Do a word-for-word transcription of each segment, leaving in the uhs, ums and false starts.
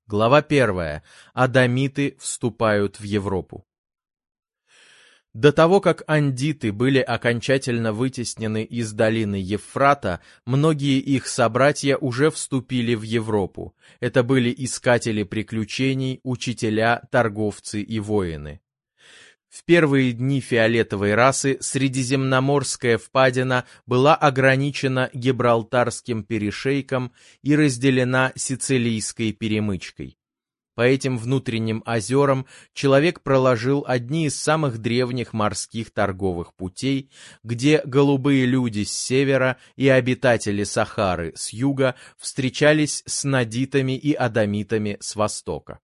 Глава первая. Адамиты вступают в Европу. До того, как андиты были окончательно вытеснены из долины Евфрата, многие их собратья уже вступили в Европу. Это были искатели приключений, учителя, торговцы и воины. В первые дни фиолетовой расы Средиземноморская впадина была ограничена Гибралтарским перешейком и разделена Сицилийской перемычкой. По этим внутренним озерам человек проложил одни из самых древних морских торговых путей, где голубые люди с севера и обитатели Сахары с юга встречались с надитами и адамитами с востока.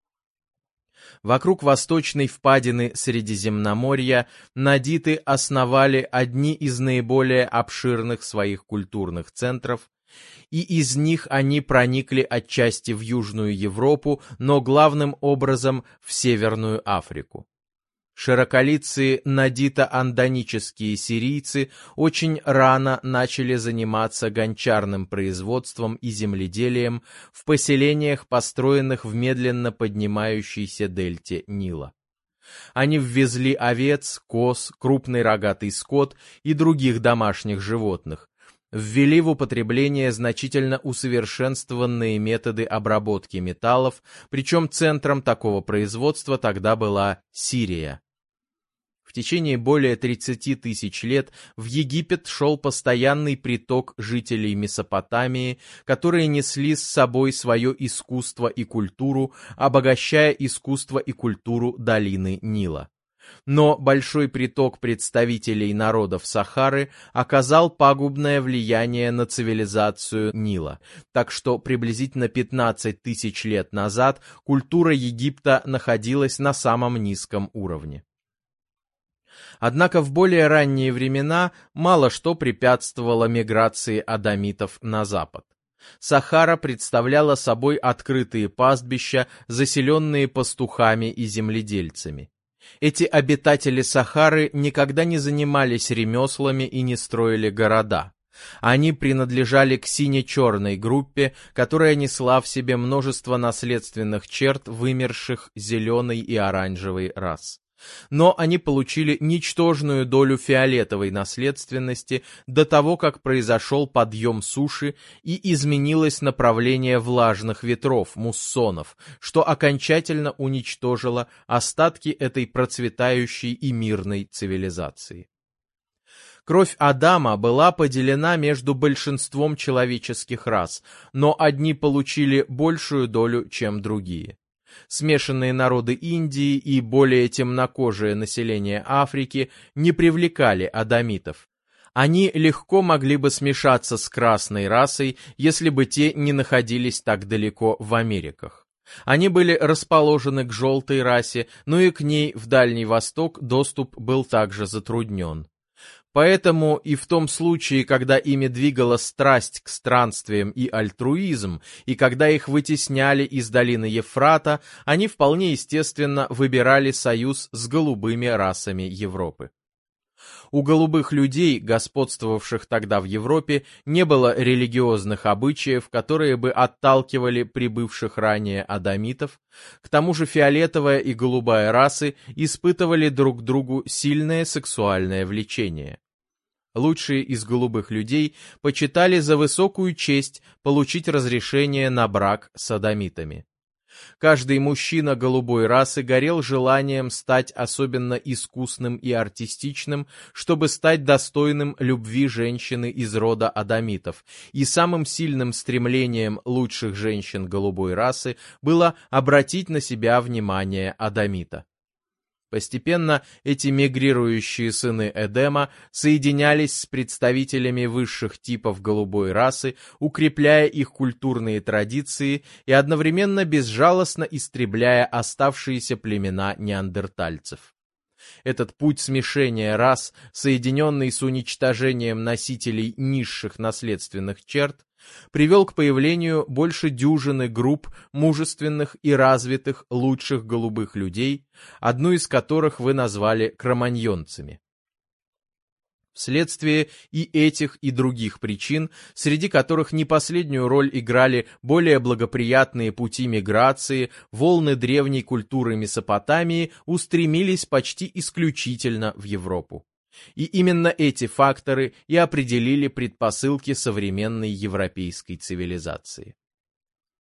Вокруг восточной впадины Средиземноморья надиты основали одни из наиболее обширных своих культурных центров, и из них они проникли отчасти в Южную Европу, но главным образом в Северную Африку. Широколицые надито-андонические сирийцы очень рано начали заниматься гончарным производством и земледелием в поселениях, построенных в медленно поднимающейся дельте Нила. Они ввезли овец, коз, крупный рогатый скот и других домашних животных, ввели в употребление значительно усовершенствованные методы обработки металлов, причем центром такого производства тогда была Сирия. В течение более тридцати тысяч лет в Египет шел постоянный приток жителей Месопотамии, которые несли с собой свое искусство и культуру, обогащая искусство и культуру долины Нила. Но большой приток представителей народов Сахары оказал пагубное влияние на цивилизацию Нила, так что приблизительно пятнадцать тысяч лет назад культура Египта находилась на самом низком уровне. Однако в более ранние времена мало что препятствовало миграции адамитов на запад. Сахара представляла собой открытые пастбища, заселенные пастухами и земледельцами. Эти обитатели Сахары никогда не занимались ремеслами и не строили города. Они принадлежали к сине-черной группе, которая несла в себе множество наследственных черт вымерших зеленой и оранжевой рас. Но они получили ничтожную долю фиолетовой наследственности до того, как произошел подъем суши и изменилось направление влажных ветров, муссонов, что окончательно уничтожило остатки этой процветающей и мирной цивилизации. Кровь Адама была поделена между большинством человеческих рас, но одни получили большую долю, чем другие. Смешанные народы Индии и более темнокожее население Африки не привлекали адамитов. Они легко могли бы смешаться с красной расой, если бы те не находились так далеко в Америках. Они были расположены к желтой расе, но и к ней в Дальний Восток доступ был также затруднен. Поэтому и в том случае, когда ими двигала страсть к странствиям и альтруизм, и когда их вытесняли из долины Евфрата, они вполне естественно выбирали союз с голубыми расами Европы. У голубых людей, господствовавших тогда в Европе, не было религиозных обычаев, которые бы отталкивали прибывших ранее адамитов. К тому же фиолетовая и голубая расы испытывали друг к другу сильное сексуальное влечение. Лучшие из голубых людей почитали за высокую честь получить разрешение на брак с адамитами. Каждый мужчина голубой расы горел желанием стать особенно искусным и артистичным, чтобы стать достойным любви женщины из рода адамитов, и самым сильным стремлением лучших женщин голубой расы было обратить на себя внимание адамита. Постепенно эти мигрирующие сыны Эдема соединялись с представителями высших типов голубой расы, укрепляя их культурные традиции и одновременно безжалостно истребляя оставшиеся племена неандертальцев. Этот путь смешения рас, соединенный с уничтожением носителей низших наследственных черт, привел к появлению больше дюжины групп мужественных и развитых лучших голубых людей, одну из которых вы назвали кроманьонцами. Вследствие и этих, и других причин, среди которых не последнюю роль играли более благоприятные пути миграции, волны древней культуры Месопотамии устремились почти исключительно в Европу. И именно эти факторы и определили предпосылки современной европейской цивилизации.